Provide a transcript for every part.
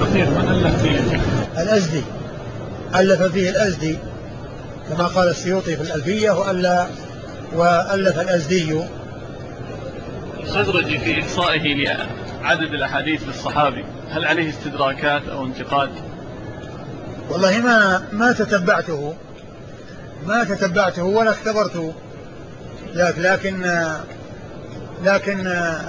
الأخير من ألف فيه؟ الأزدي، ألف فيه الأزدي كما قال السيوطي في الألفية، وألف الأزدي. الخزرجي في إحصائه لعدد الأحاديث للصحابي هل عليه استدراكات أو انتقاد؟ والله ما تتبعته ولا اختبرته، لكن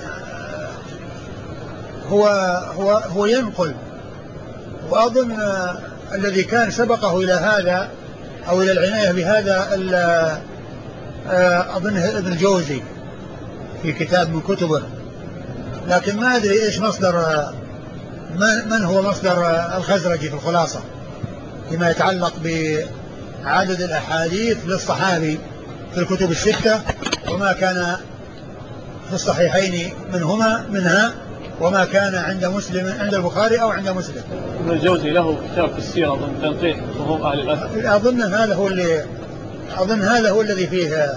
هو ينقل، وأظن الذي كان سبقه إلى هذا أو إلى العناية بهذا أظنه ابن الجوزي في كتاب من كتبه، لكن ما أدري إيش من هو مصدر الخزرجي في الخلاصة فيما يتعلق بعدد الأحاديث للصحابي في الكتب الستة، وما كان في الصحيحين منها وما كان عند مسلم، عند البخاري أو عند مسلم. ابن الجوزي له كتاب في السيرة ضمن تنقيح فهم أهل الأثر. أظن هذا هو الذي فيه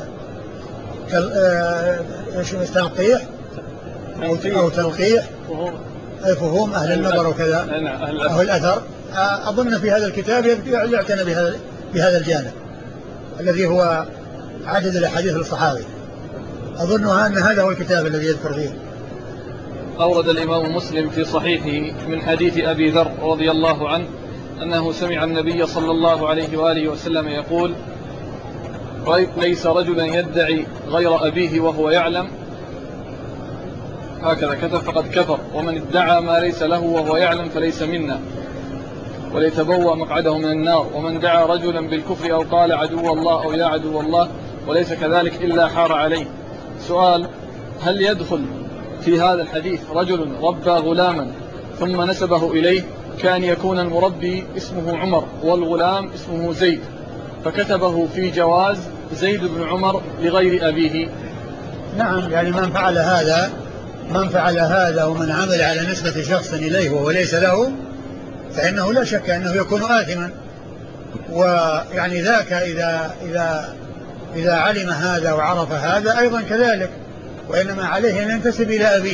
تنقيح أو تلقيح فهم أهل النظر وكذا، أهل الأثر. أظن في هذا الكتاب يعتنى بهذا الجانب الذي هو عدد الأحاديث للصحابي. أظن أن هذا هو الكتاب الذي يذكر فيه. أورد الإمام مسلم في صحيحه من حديث أبي ذر رضي الله عنه أنه سمع النبي صلى الله عليه وآله وسلم يقول: ليس رجلا يدعي غير أبيه وهو يعلم، هكذا كتب، فقد كفر، ومن ادعى ما ليس له وهو يعلم فليس منا، وليتبوأ مقعده من النار، ومن دعا رجلا بالكفر أو قال عدو الله أو يا عدو الله وليس كذلك إلا حار عليه. سؤال: هل يدخل في هذا الحديث رجل ربى غلاما ثم نسبه إليه، كان يكون المربي اسمه عمر والغلام اسمه زيد، فكتبه في جواز زيد بن عمر لغير أبيه؟ نعم، يعني من فعل هذا ومن عمل على نسبة شخص إليه وهو ليس له فإنه لا شك أنه يكون آثما. ويعني ذاك إذا علم هذا وعرف هذا أيضا كذلك، وإنما عليه أن ينتسب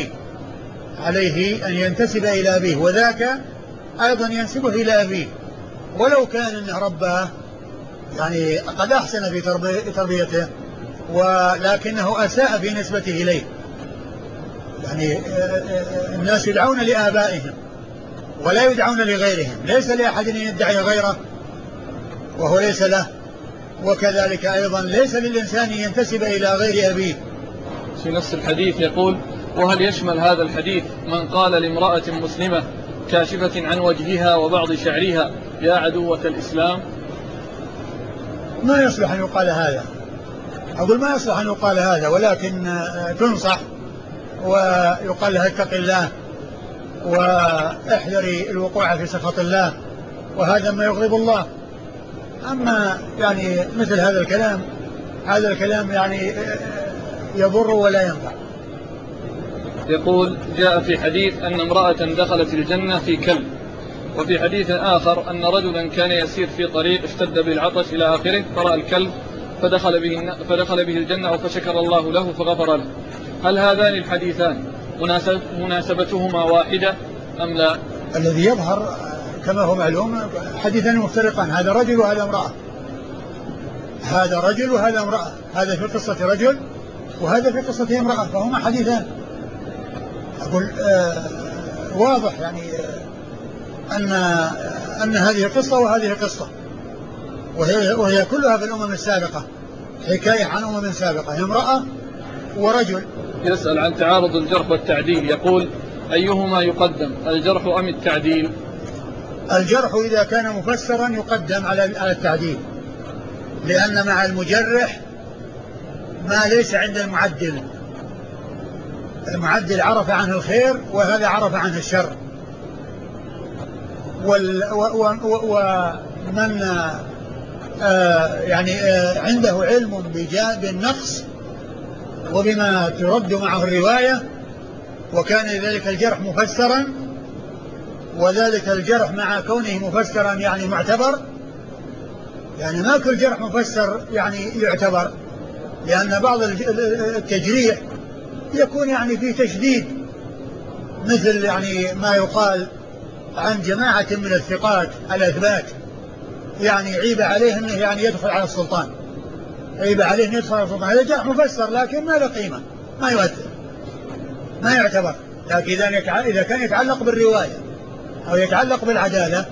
إلى أبيه، وذاك أيضا ينسبه إلى أبيه، ولو كان أنه رباه يعني قد أحسن في تربيته، ولكنه أساء في نسبته إليه. يعني الناس يدعون لآبائهم ولا يدعون لغيرهم، ليس لأحد أن يدعي غيره وهو ليس له، وكذلك أيضا ليس للإنسان ينتسب إلى غير أبيه. في نفس الحديث يقول: وهل يشمل هذا الحديث من قال لامرأة مسلمة كاشفة عن وجهها وبعض شعرها يا عدوة الإسلام؟ ما يصلح أن يقال هذا، أقول ما يصلح أن يقال هذا، ولكن تنصح ويقال لها اتق الله واحذري الوقوع في سخط الله، وهذا ما يغضب الله. أما يعني مثل هذا الكلام يعني يضر ولا ينفع. يقول: جاء في حديث أن امرأة دخلت الجنة في كلب، وفي حديث آخر أن رجلا كان يسير في طريق اشتد بالعطش إلى آخره فرأى الكلب فدخل به الجنة أو فشكر الله له فغفر له. هل هذان الحديثان مناسبتهما واحدة أم لا؟ الذي يظهر كما هو معلوم حديثان مفترقان، هذا رجل وهذا امرأة، هذا رجل وهذا امرأة، هذا في قصة رجل وهذا في قصة امرأة، فهما حديثان. أقول واضح يعني أن هذه قصة وهذه قصة، وهي كلها في الأمم السابقة، حكاية عن أمم سابقة، امرأة ورجل. يسأل عن تعارض الجرح والتعديل، يقول: أيهما يقدم، الجرح أم التعديل؟ الجرح إذا كان مفسرا يقدم على التعديل، لأن مع المجرح ما ليس عند المعدل. المعدل عرف عنه الخير وهذا عرف عنه الشر، ومن يعني عنده علم بالنقص وبما ترد معه الرواية، وكان ذلك الجرح مفسرا، وذلك الجرح مع كونه مفسرا يعني معتبر، يعني ما كل جرح مفسر يعني يعتبر، لأن بعض التجريح يكون يعني فيه تشديد، مثل يعني ما يقال عن جماعة من الثقات الأثبات، يعني عيب عليه أنه يعني يدخل على السلطان، عيب عليه أنه يدخل على السلطان. هذا جرح مفسر لكن ما له قيمة، ما يؤثر، ما يعتبر. لكن إذا كان يتعلق بالرواية أو يتعلق بالعدالة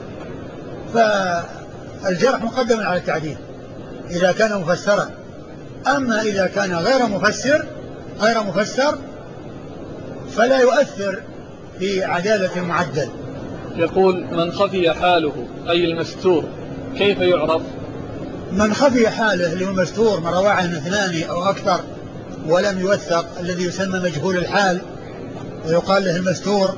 فالجرح مقدم على التعديل إذا كان مفسرا. أما إذا كان غير مفسر فلا يؤثر في عدالة المعدل. يقول: من خفي حاله أي المستور كيف يعرف؟ من خفي حاله اللي هو المستور، ما رواه عنه اثنان أو أكثر ولم يوثق، الذي يسمى مجهول الحال ويقال له المستور.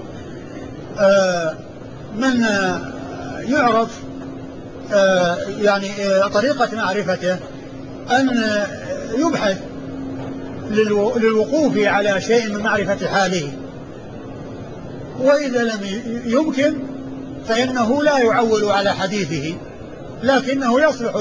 من يعرف يعني طريقة معرفته أن يبحث للوقوف على شيء من معرفة حاله، وإذا لم يمكن فإنه لا يعول على حديثه، لكنه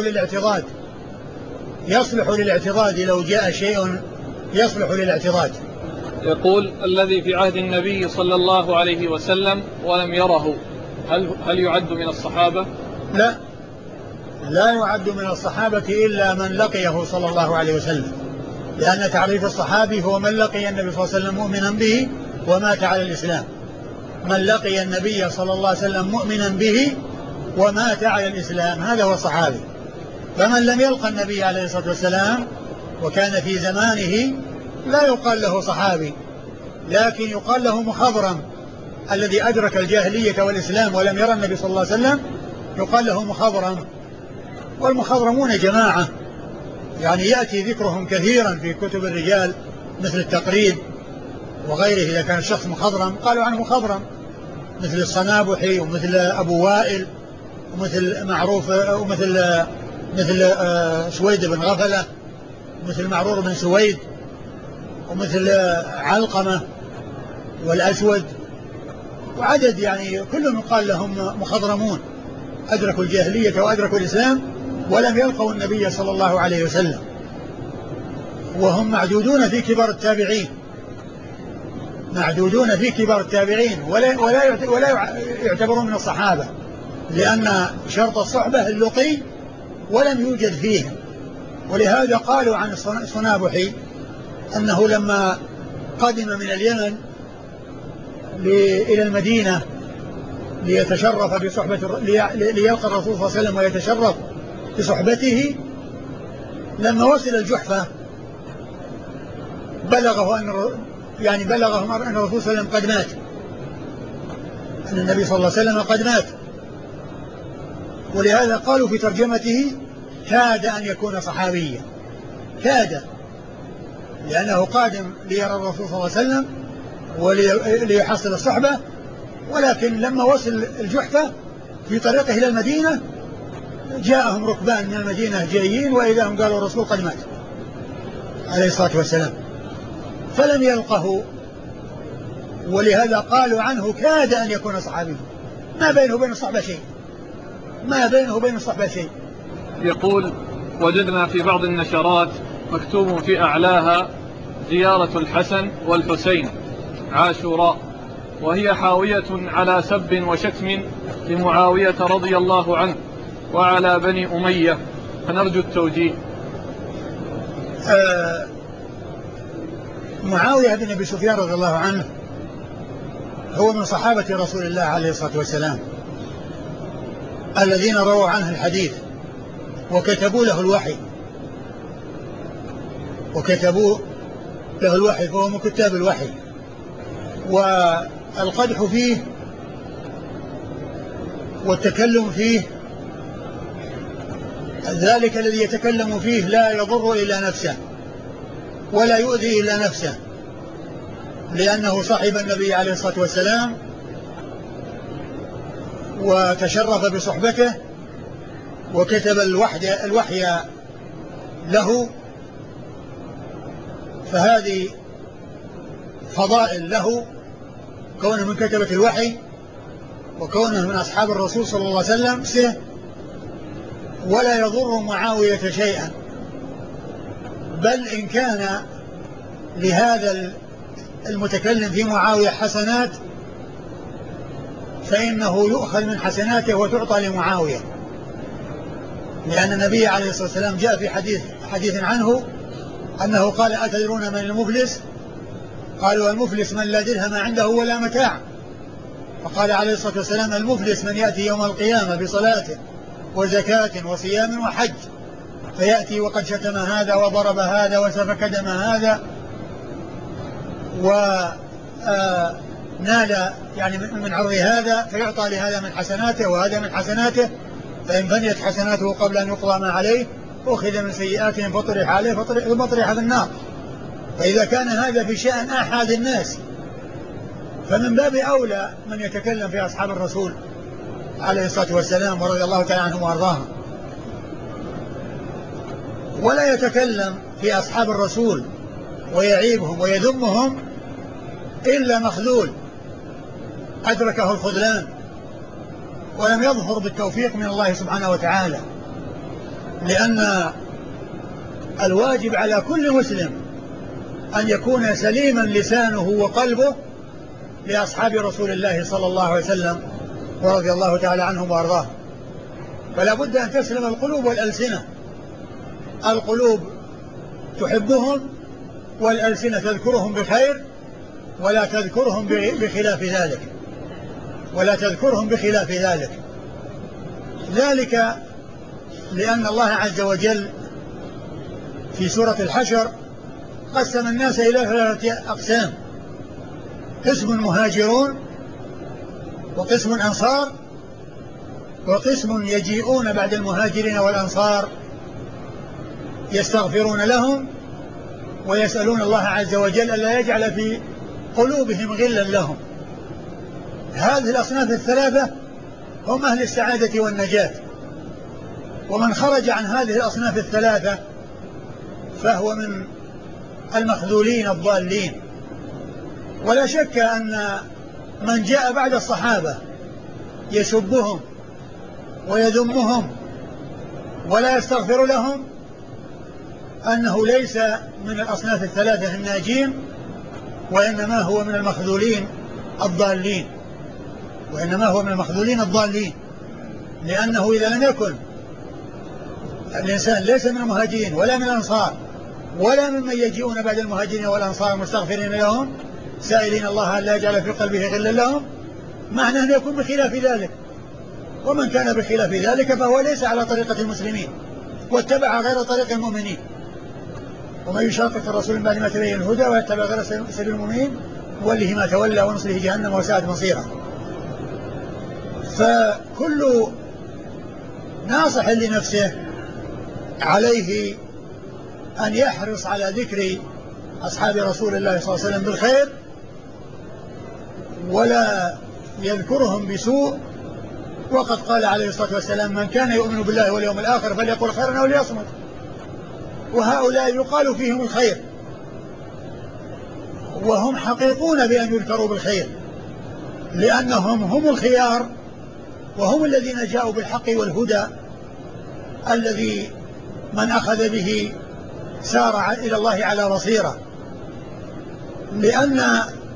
يصلح للاعتضاد لو جاء شيء يصلح للاعتضاد. يقول: الذي في عهد النبي صلى الله عليه وسلم ولم يره هل يعد من الصحابة؟ لا يعد من الصحابة إلا من لقيه صلى الله عليه وسلم، لأن تعريف الصحابي هو من لقي النبي صلى الله عليه وسلم مؤمنا به ومات على الإسلام. من لقي النبي صلى الله عليه وسلم مؤمنا به ومات على الإسلام هذا هو الصحابي. فمن لم يلقى النبي عليه الصلاة والسلام وكان في زمانه لا يقال له صحابي، لكن يقال له مخضرم. الذي أدرك الجاهلية والإسلام ولم يرى النبي صلى الله عليه وسلم يقال له مخضرم. والمخضرمون جماعة يعني يأتي ذكرهم كثيرا في كتب الرجال مثل التقريب وغيره. إذا كان الشخص مخضرم قالوا عنه مخضرم، مثل الصنابحي ومثل أبو وائل ومثل معروف مثل سويد بن غفلة ومثل معرور بن سويد ومثل علقمة والأسود وعدد، يعني كلهم يقال لهم مخضرمون، أدركوا الجاهلية وأدركوا الإسلام ولم يلقوا النبي صلى الله عليه وسلم، وهم معدودون في كبار التابعين ولا يعتبرون من الصحابة، لأن شرط الصحبة اللقي ولم يوجد فيهم. ولهذا قالوا عن الصنابحي أنه لما قدم من اليمن إلى المدينة ليتشرف بصحبة ليلقى الرسول صلى الله عليه وسلم ويتشرف بصحبته، لما وصل الجحفة بلغهم أن الرسول صلى الله عليه وسلم قد مات، أن النبي صلى الله عليه وسلم قد مات. ولهذا قالوا في ترجمته كاد أن يكون صحابيا، كاد، لأنه قادم ليرى الرسول صلى الله عليه وسلم وليحصل الصحبة، ولكن لما وصل الجحفة في طريقه إلى المدينة جاءهم ركبان من المدينة جايين وإذا هم قالوا الرسول قد مات عليه الصلاة والسلام فلم يلقه. ولهذا قالوا عنه كاد أن يكون صحابيا، ما بينه وبين الصحبة شيء. يقول: وجدنا في بعض النشرات مكتوب في أعلاها زيارة الحسن والحسين عاشوراء، وهي حاوية على سب وشتم لمعاوية رضي الله عنه وعلى بني أمية، فنرجو التوجيه. معاوية بن أبي سفيان رضي الله عنه هو من صحابة رسول الله عليه الصلاة والسلام الذين رووا عنه الحديث وكتبوا له الوحي، فهو من كتاب الوحي. والقدح فيه والتكلم فيه، ذلك الذي يتكلم فيه لا يضر إلا نفسه ولا يؤذي إلا نفسه، لأنه صاحب النبي عليه الصلاة والسلام وتشرف بصحبته وكتب الوحي له، فهذه فضائل له كونه من كتبة الوحي وكونه من أصحاب الرسول صلى الله عليه وسلم، ولا يضر معاوية شيئا، بل إن كان لهذا المتكلم في معاوية حسنات فإنه يؤخذ من حسناته وتعطى لمعاوية، لأن النبي عليه الصلاة والسلام جاء في حديث عنه أنه قال: أتدرون من المفلس؟ قالوا: المفلس من لا درهم عنده ولا متاع. فقال عليه الصلاة والسلام: المفلس من يأتي يوم القيامة بصلاة وزكاة وصيام وحج، فيأتي وقد شتم هذا وضرب هذا وسفك دم هذا ونال يعني من عرض هذا، فيعطى لهذا من حسناته وهذا من حسناته، فإن فنيت حسناته قبل أن يقضى ما عليه أخذ من سيئاتهم فطرح عليه ثم طرح في النار. فإذا كان هذا في شأن أحد الناس، فمن باب أولى من يتكلم في أصحاب الرسول عليه الصلاة والسلام ورضي الله تعالى عنهم وأرضاهم. ولا يتكلم في أصحاب الرسول ويعيبهم ويذمهم إلا مخذول أدركه الخذلان ولم يظهر بالتوفيق من الله سبحانه وتعالى، لأن الواجب على كل مسلم أن يكون سليما لسانه وقلبه لأصحاب رسول الله صلى الله عليه وسلم ورضي الله تعالى عنهم وأرضاهم. فلا بد أن تسلم القلوب والألسنة، القلوب تحبهم والألسنة تذكرهم بخير ولا تذكرهم بخلاف ذلك، ذلك لأن الله عز وجل في سورة الحشر قسم الناس إلى 3 أقسام: قسم مهاجرون، وقسم أنصار، وقسم يجيئون بعد المهاجرين والأنصار يستغفرون لهم ويسألون الله عز وجل ألا يجعل في قلوبهم غلا لهم. هذه الأصناف الثلاثة هم أهل السعادة والنجاة، ومن خرج عن هذه الأصناف الثلاثة فهو من المخذولين الضالين. ولا شك أن من جاء بعد الصحابة يسبهم ويذمهم ولا يستغفر لهم أنه ليس من الأصناف الثلاثة الناجين، وإنما هو من المخذولين الضالين، لأنه إذا لم يكن الإنسان ليس من المهاجرين ولا من الأنصار ولا ممن يجيئون بعد المهاجرين والأنصار مستغفرين لهم سائلين الله أن لا يجعل في قلبه غلا لهم، معناه أن يكون بخلاف ذلك. ومن كان بخلاف ذلك فهو ليس على طريقة المسلمين واتبع غير طريق المؤمنين. ومن يشاقق الرسول من بعد ما تبين الهدى ويتبع غير سبيل المؤمنين نوله ما تولى ونصله جهنم وساءت مصيرا. فكل ناصح لنفسه عليه أن يحرص على ذكر أصحاب رسول الله صلى الله عليه وسلم بالخير ولا يذكرهم بسوء. وقد قال عليه الصلاة والسلام: من كان يؤمن بالله واليوم الآخر فليقل خيرا أو ليصمت. وهؤلاء يقال فيهم الخير، وهم حقيقون بأن يذكروا بالخير، لأنهم هم الخيار وهم الذين جاءوا بالحق والهدى الذي من أخذ به سار إلى الله على بصيرة، لأن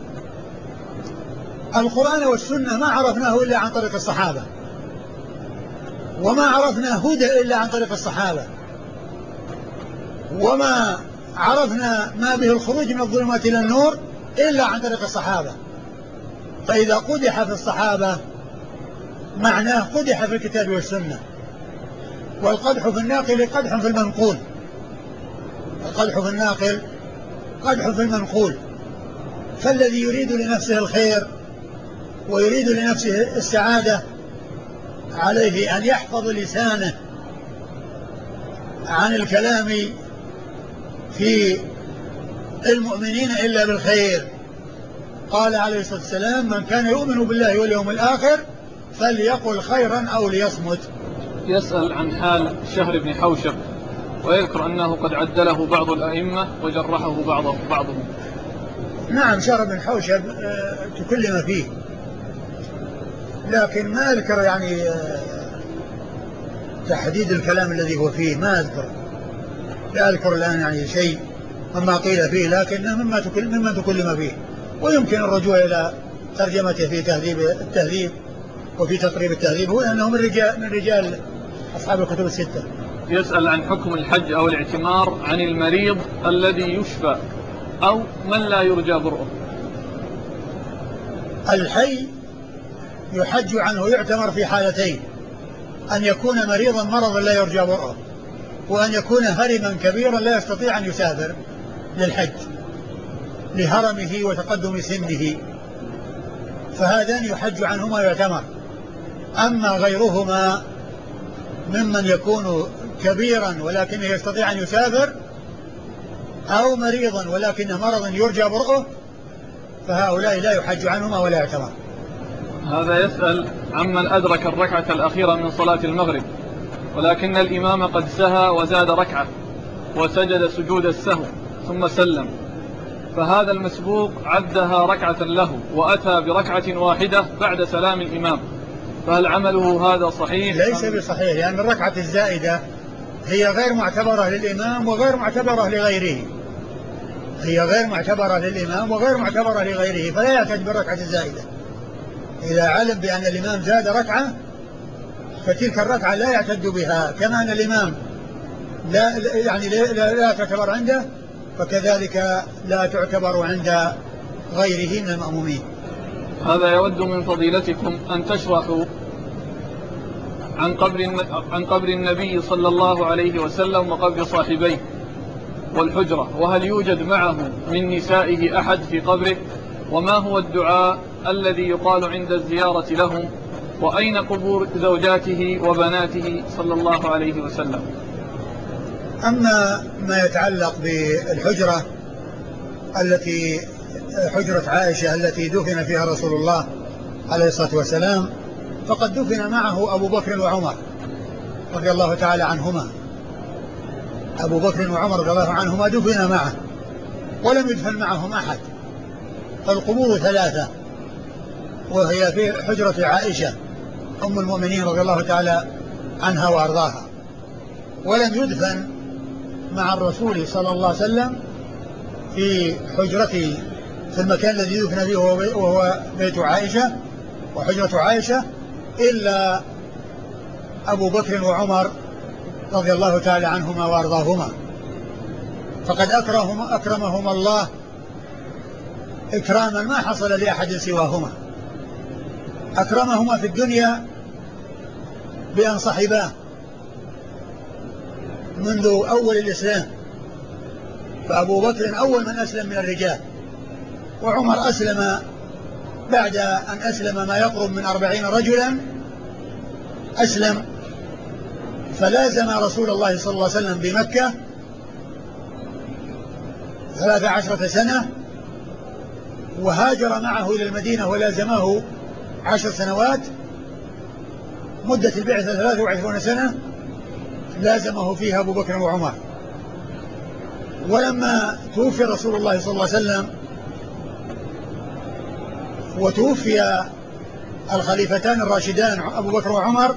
القرآن والسنة ما عرفناه إلا عن طريق الصحابة، وما عرفنا هدى إلا عن طريق الصحابة، وما عرفنا ما به الخروج من الظلمات إلى النور إلا عن طريق الصحابة. فإذا قدح في الصحابة معناه قدح في الكتاب والسنة، والقدح في الناقل قدح في المنقول، فالذي يريد لنفسه الخير ويريد لنفسه السعادة عليه أن يحفظ لسانه عن الكلام في المؤمنين إلا بالخير. قال عليه الصلاة والسلام: من كان يؤمن بالله واليوم الآخر فليقل خيرا أو ليصمت. يسأل عن حال شهر بن حوشب، ويذكر أنه قد عدله بعض الأئمة وجرحه بعضهم. نعم، شهر بن حوشب تكلم فيه، لكن ما أذكر يعني تحديد الكلام الذي هو فيه، لا أذكر الآن يعني شيء مما قيل فيه، لكنه مما تكلم فيه. ويمكن الرجوع إلى ترجمته في تهذيب التهذيب وفي تقريب التهذيب هو أنه من رجال أصحاب الكتب الستة. يسأل عن حكم الحج أو الاعتمار عن المريض الذي يشفى أو من لا يرجى برؤه. الحي يحج عنه ويعتمر في حالتين: أن يكون مريضا مرضا لا يرجى برؤه، وأن يكون هرما كبيرا لا يستطيع أن يسافر للحج لهرمه وتقدم سنه، فهذان يحج عنهما ويعتمر. أما غيرهما ممن يكون كبيرا ولكنه يستطيع أن يسافر، أو مريضا ولكنه مرض يرجى برؤه، فهؤلاء لا يحج عنهما ولا يعتمر. هذا يسأل عمن أدرك الركعة الأخيرة من صلاة المغرب ولكن الإمام قد سهى وزاد ركعة وسجد سجود السهو ثم سلم، فهذا المسبوق عدها ركعة له وأتى بركعة واحدة بعد سلام الإمام، فهل عمله هذا صحيح؟ ليس بصحيح، لأن الركعة الزائدة هي غير معتبرة للإمام وغير معتبرة لغيره، هي غير معتبرة للإمام وغير معتبرة لغيره، فلا يعتد بالركعة الزائدة. إذا علم بأن الإمام زاد ركعة فتلك الركعة لا يعتد بها، كما أن الإمام لا تعتبر عنده، فكذلك لا تعتبر عند غيره من المأمومين. هذا يود من فضيلتكم أن تشرحوا عن قبر النبي صلى الله عليه وسلم وقبر صاحبيه والحجرة، وهل يوجد معه من نسائه أحد في قبره، وما هو الدعاء الذي يقال عند الزيارة لهم، وأين قبور زوجاته وبناته صلى الله عليه وسلم. أما ما يتعلق بالحجرة حجرة عائشة التي دفن فيها رسول الله عليه الصلاة والسلام، فقد دفن معه أبو بكر وعمر رضي الله تعالى عنهما، أبو بكر وعمر رضي الله عنهما دفن معه ولم يدفن معهم أحد، فالقبور ثلاثة، وهي في حجرة عائشة أم المؤمنين رضي الله تعالى عنها وأرضاها، ولم يدفن مع الرسول صلى الله عليه وسلم في حجرته في المكان الذي دفن فيه وهو بيت عائشة وحجرة عائشة إلا أبو بكر وعمر رضي الله تعالى عنهما وأرضاهما، فقد أكرمهما الله إكراما ما حصل لأحد سواهما. أكرمهما في الدنيا بأن صحباه منذ أول الإسلام، فأبو بكر أول من أسلم من الرجال، وعمر أسلم بعد أن أسلم ما يقرب من 40 رجلا أسلم، فلازم رسول الله صلى الله عليه وسلم بمكة 13 سنة، وهاجر معه إلى المدينة ولازمه 10 سنوات، مدة البعثة 23 سنة لازمه فيها أبو بكر وعمر. ولما توفي رسول الله صلى الله عليه وسلم وتوفي الخليفتان الراشدان أبو بكر وعمر،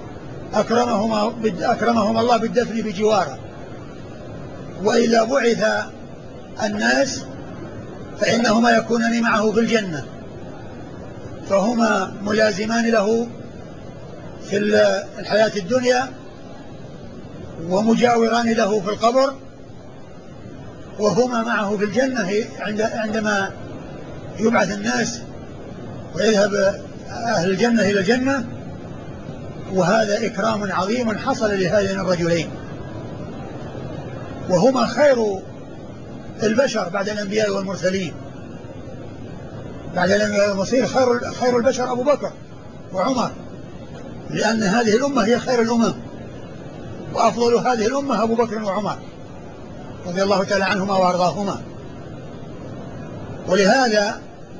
أكرمهما الله بالدفن بجواره، وإذا بعث الناس فإنهما يكونان معه في الجنة، فهما ملازمان له في الحياة الدنيا ومجاوران له في القبر، وهما معه في الجنة عندما يبعث الناس ويذهب أهل الجنة إلى الجنة، وهذا إكرام عظيم حصل لهذين الرجلين، وهما خير البشر بعد الأنبياء والمرسلين، بعد الأنبياء والمرسلين خير البشر أبو بكر وعمر، لأن هذه الأمة هي خير الأمم، وأفضل هذه الأمة أبو بكر وعمر رضي الله تعالى عنهما وأرضاهما. ولهذا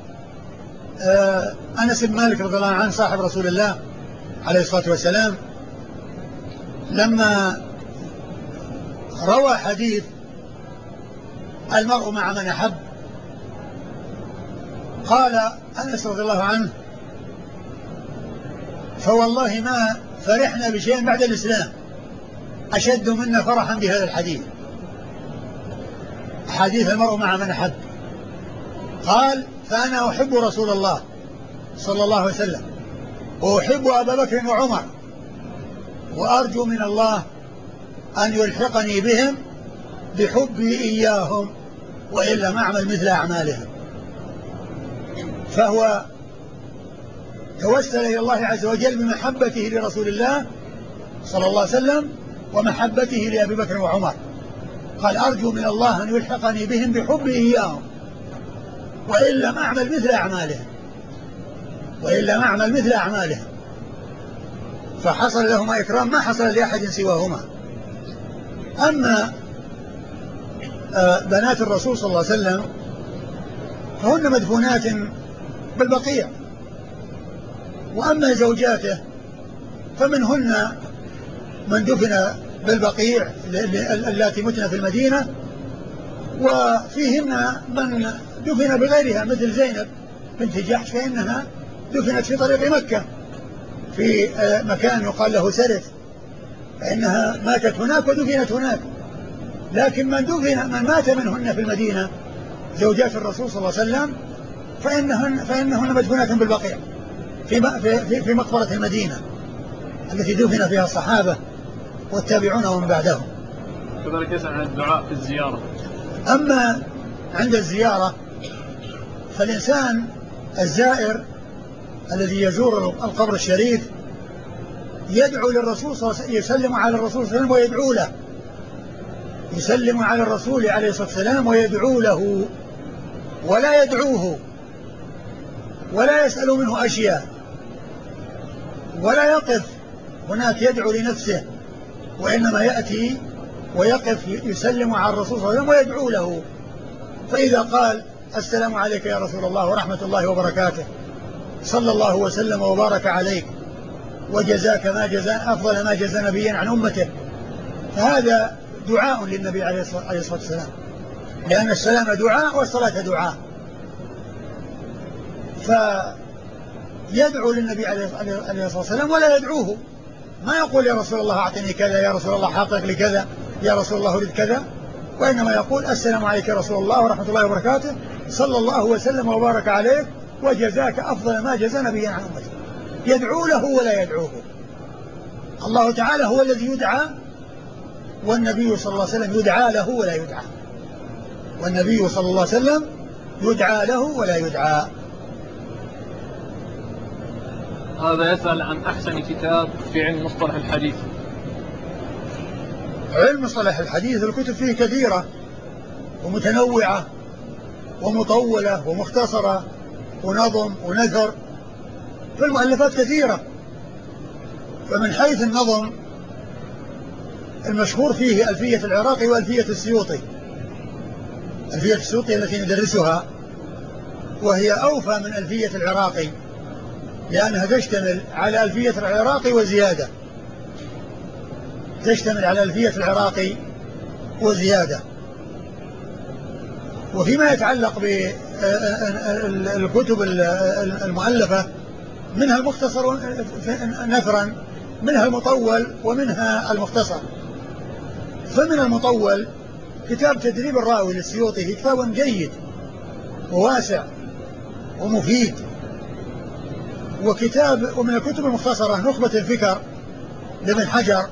أنس بن مالك رضي الله عنه صاحب رسول الله عليه الصلاة والسلام لما روى حديث المرء مع من أحب، قال أنس رضي الله عنه: فوالله ما فرحنا بشيء بعد الإسلام أشد منا فرحا بهذا الحديث، حديث المرء مع من أحب. قال: فأنا أحب رسول الله صلى الله عليه وسلم وأحب أبا بكر وعمر وأرجو من الله أن يلحقني بهم بحبي إياهم وإلا ما أعمل مثل أعمالهم. فهو توسل إلى الله عز وجل بمحبته لرسول الله صلى الله عليه وسلم ومحبته لأبي بكر وعمر. قال أرجو من الله أن يلحقني بهم بحبه إياهم وإلا ما أعمل مثل أعمالهم فحصل لهما إكرام ما حصل لأحد سواهما. أما بنات الرسول صلى الله عليه وسلم فهن مدفونات بالبقيع، وأما زوجاته فمنهن من دفن بالبقيع التي متن في المدينة، وفيهن من دفن بغيرها مثل زينب بنت جحش فإنها دفنت في طريق مكة في مكان يقال له سرف، فإنها ماتت هناك ودفنت هناك. لكن من مات منهن في المدينة زوجات الرسول صلى الله عليه وسلم فإنهن مدفونات بالبقيع في مقبرة المدينة التي دفن فيها الصحابة والتابعون ومن بعدهم. كذلك يسأل عن الدعاء في الزيارة. أما عند الزيارة فالإنسان الزائر الذي يزور القبر الشريف يدعو للرسول صلى الله عليه وسلم، يسلم على الرسول صلى الله عليه وسلم ويدعو له، يسلم على الرسول عليه الصلاة والسلام ويدعو له ولا يدعوه ولا يسأل منه أشياء ولا يقف هناك يدعو لنفسه، وإنما يأتي ويقف يسلم على الرسول صلى الله عليه وسلم ويدعو له. فإذا قال السلام عليك يا رسول الله ورحمة الله وبركاته صلى الله وسلم وبارك عليك وجزاك ما جزاء أفضل ما جزى نبيا عن أمته، فهذا دعاء للنبي عليه الصلاة والسلام، لأن السلام دعاء والصلاة دعاء. فيدعو للنبي عليه الصلاة والسلام ولا يدعوه، ما يقول يا رسول الله أعطني كذا، يا رسول الله حقق لي كذا، يا رسول الله أريد كذا، وإنما يقول السلام عليك يا رسول الله ورحمة الله وبركاته صلى الله وسلم وبارك عليه وجزاك أفضل ما جزى نبيا عن أمته. يدعو له ولا يدعوه. الله تعالى هو الذي يدعى، والنبي صلى الله عليه وسلم يدعى له ولا يدعى، والنبي صلى الله عليه وسلم يدعى له ولا يدعى. هذا يسأل عن أحسن كتاب في علم مصطلح الحديث. علم مصطلح الحديث الكتب فيه كثيرة ومتنوعة ومطولة ومختصرة ونظم ونثر، فالمؤلفات كثيرة. فمن حيث النظم المشهور فيه ألفية العراقي وألفية السيوطي. ألفية السيوطي التي ندرسها وهي أوفى من ألفية العراقي، لأنها تشتمل على ألفية العراقي وزيادة، تشتمل على ألفية العراقي وزيادة. وفيما يتعلق بالكتب المؤلفة منها المختصر نثرا، منها المطول ومنها المختصر. فمن المطول كتاب تدريب الراوي للسيوطي، كتاب جيد وواسع ومفيد. ومن الكتب المختصرة نخبة الفكر لابن حجر،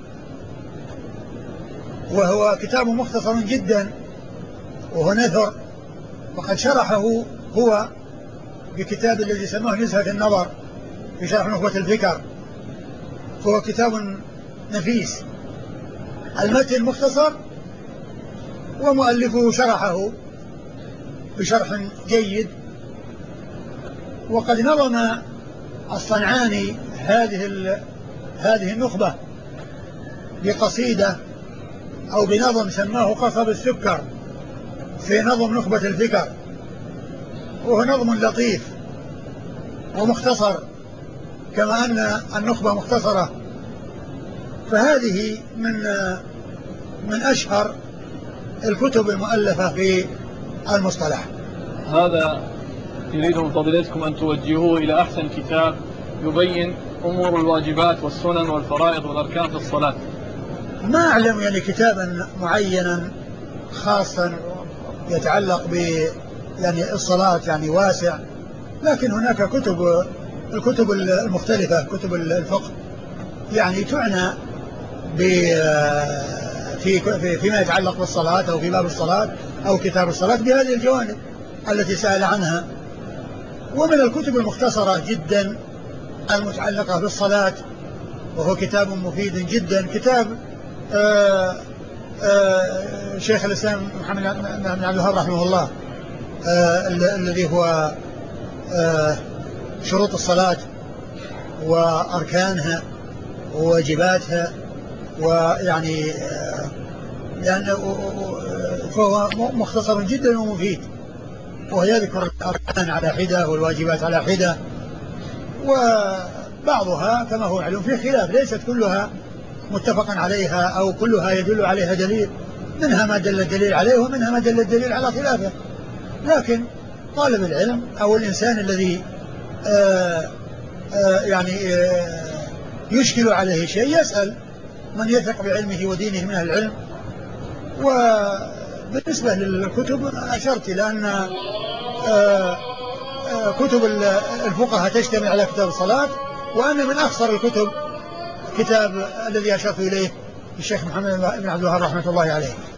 وهو كتاب مختصر جدا وهو نثر، وقد شرحه هو بكتاب الذي سماه نزهة النظر في شرح نخبة الفكر، فهو كتاب نفيس. المتن مختصر ومؤلفه شرحه بشرح جيد. وقد نظم الصنعاني هذه النخبة بقصيدة أو بنظم سماه قصب السكر في نظم نخبة الفكر، وهو نظم لطيف ومختصر كما أن النخبة مختصرة. فهذه من أشهر الكتب المؤلفة في المصطلح. هذا يريد من فضيلتكم أن توجهوه إلى أحسن كتاب يبين أمور الواجبات والسنن والفرائض والأركان في الصلاة. ما أعلم يعني كتابا معينا خاصا يتعلق ب يعني الصلاة يعني واسع، لكن هناك كتب الكتب المختلفة كتب الفقه يعني تعنى فيما يتعلق بالصلاة أو في باب الصلاة أو كتاب الصلاة بهذه الجوانب التي سأل عنها. ومن الكتب المختصرة جدا المتعلقة بالصلاة وهو كتاب مفيد جدا كتاب شيخ الإسلام محمد بن عبد الوهاب رحمه الله الذي هو شروط الصلاة وأركانها وواجباتها ويعني فهو مختصر جدا ومفيد ويذكر الأركان على حدة والواجبات على حدة وبعضها كما هو معلوم فيه خلاف ليست كلها متفقا عليها أو كلها يدل عليها دليل منها ما دل الدليل عليه ومنها ما دل الدليل على خلافه. لكن طالب العلم أو الإنسان الذي يشكل عليه شيء يسأل من يثق بعلمه ودينه من أهل العلم. وبالنسبة للكتب أشرت إلى أن كتب الفقهاء تشتمل على كتاب الصلاة وأن من أخصر الكتب كتاب الذي أشرت إليه الشيخ محمد بن عبد الوهاب رحمة الله عليه.